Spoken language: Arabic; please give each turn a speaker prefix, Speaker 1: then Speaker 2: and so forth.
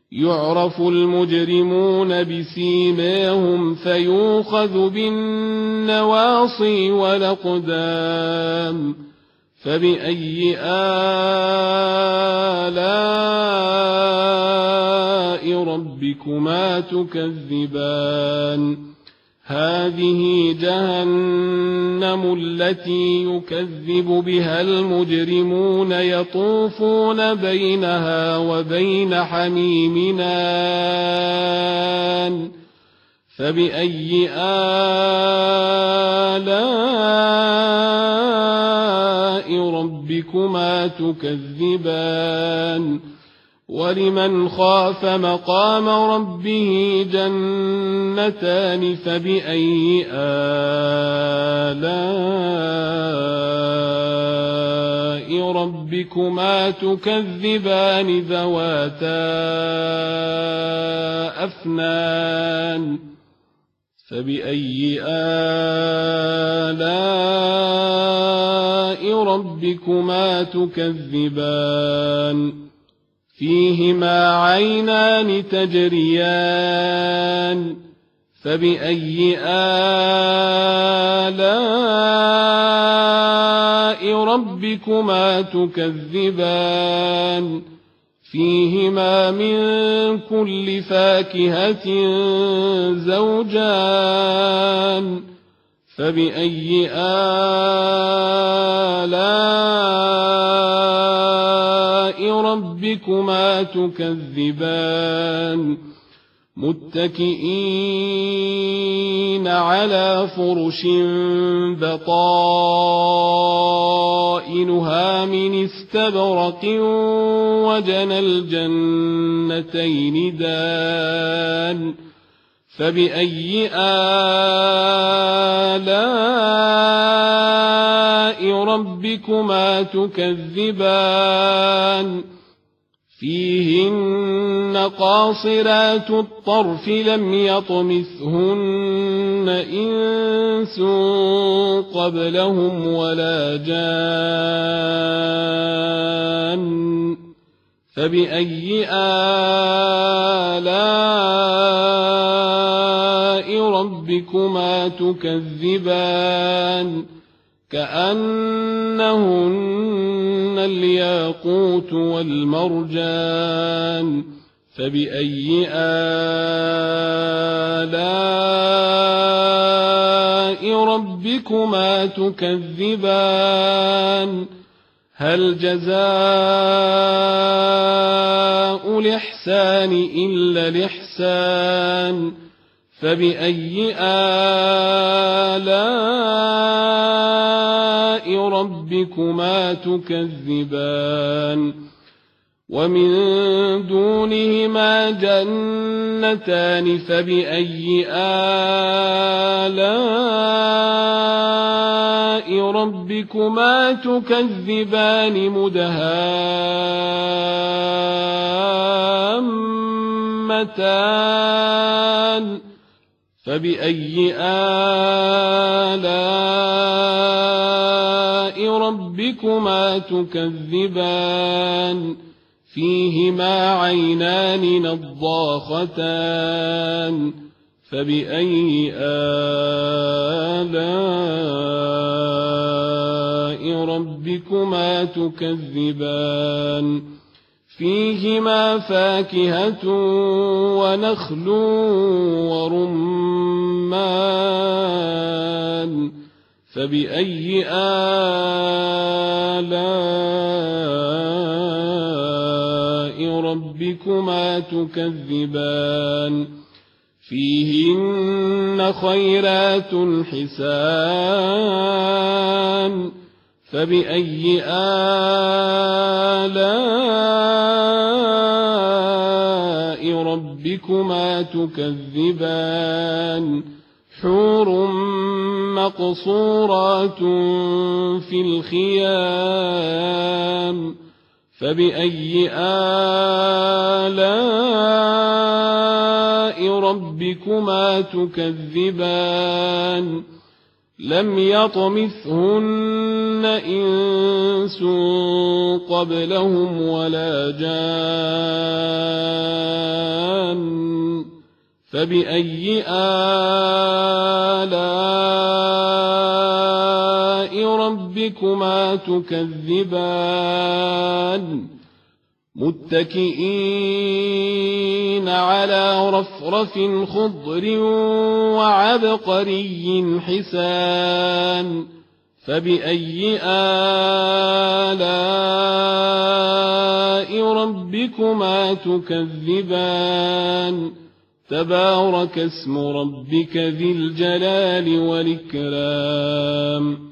Speaker 1: يعرف المجرمون بسيماهم فيؤخذ بالنواصي والأقدام فبأي آلاء ربكما تكذبان هذه جهنم التي يكذب بها المجرمون يطوفون بينها وبين حميم آن فبأي آلاء ربكما تكذبان ولمن خاف مقام ربه جنتان فبأي آلاء ربكما تكذبان ذواتا أفنان فبأي آلاء ربكما تكذبان فيهما عينان تجريان فبأي آلاء ربكما تكذبان فيهما من كل فاكهة زوجان فبأي آلاء ربكما تكذبان متكئين على فرش بطائنها من استبرق وجنى الجنتين دان فبأي آلاء ربكما تكذبان فيهن قاصرات الطرف لم يطمثهن إنس قبلهم ولا جان فبأي آلاء ربكما تكذبان كأنهن الياقوت والمرجان فبأي آلاء ربكما تكذبان هل جزاء الإحسان إلا الإحسان فبأي آلاء ربكما تكذبان ومن دونهما جنتان فبأي آلاء ربكما تكذبان مدهامتان فبأي آلاء ربكما تكذبان فيهما عينان نضاختان فبأي آلاء ربكما تكذبان فيهما فاكهة ونخل ورمان فبأي آلاء ربكما تكذبان فيهن خيرات حسان فبأي آلاء ربكما تكذبان حور مقصورات في الخيام فبأي آلاء ربكما تكذبان لم يطمثهن إنس قبلهم ولا جان فبأي آلاء ربكما تكذبان متكئين على رفرف خضر وعبقري حسان فبأي آلاء ربكما تكذبان تبارك اسم ربك ذي الجلال والإكرام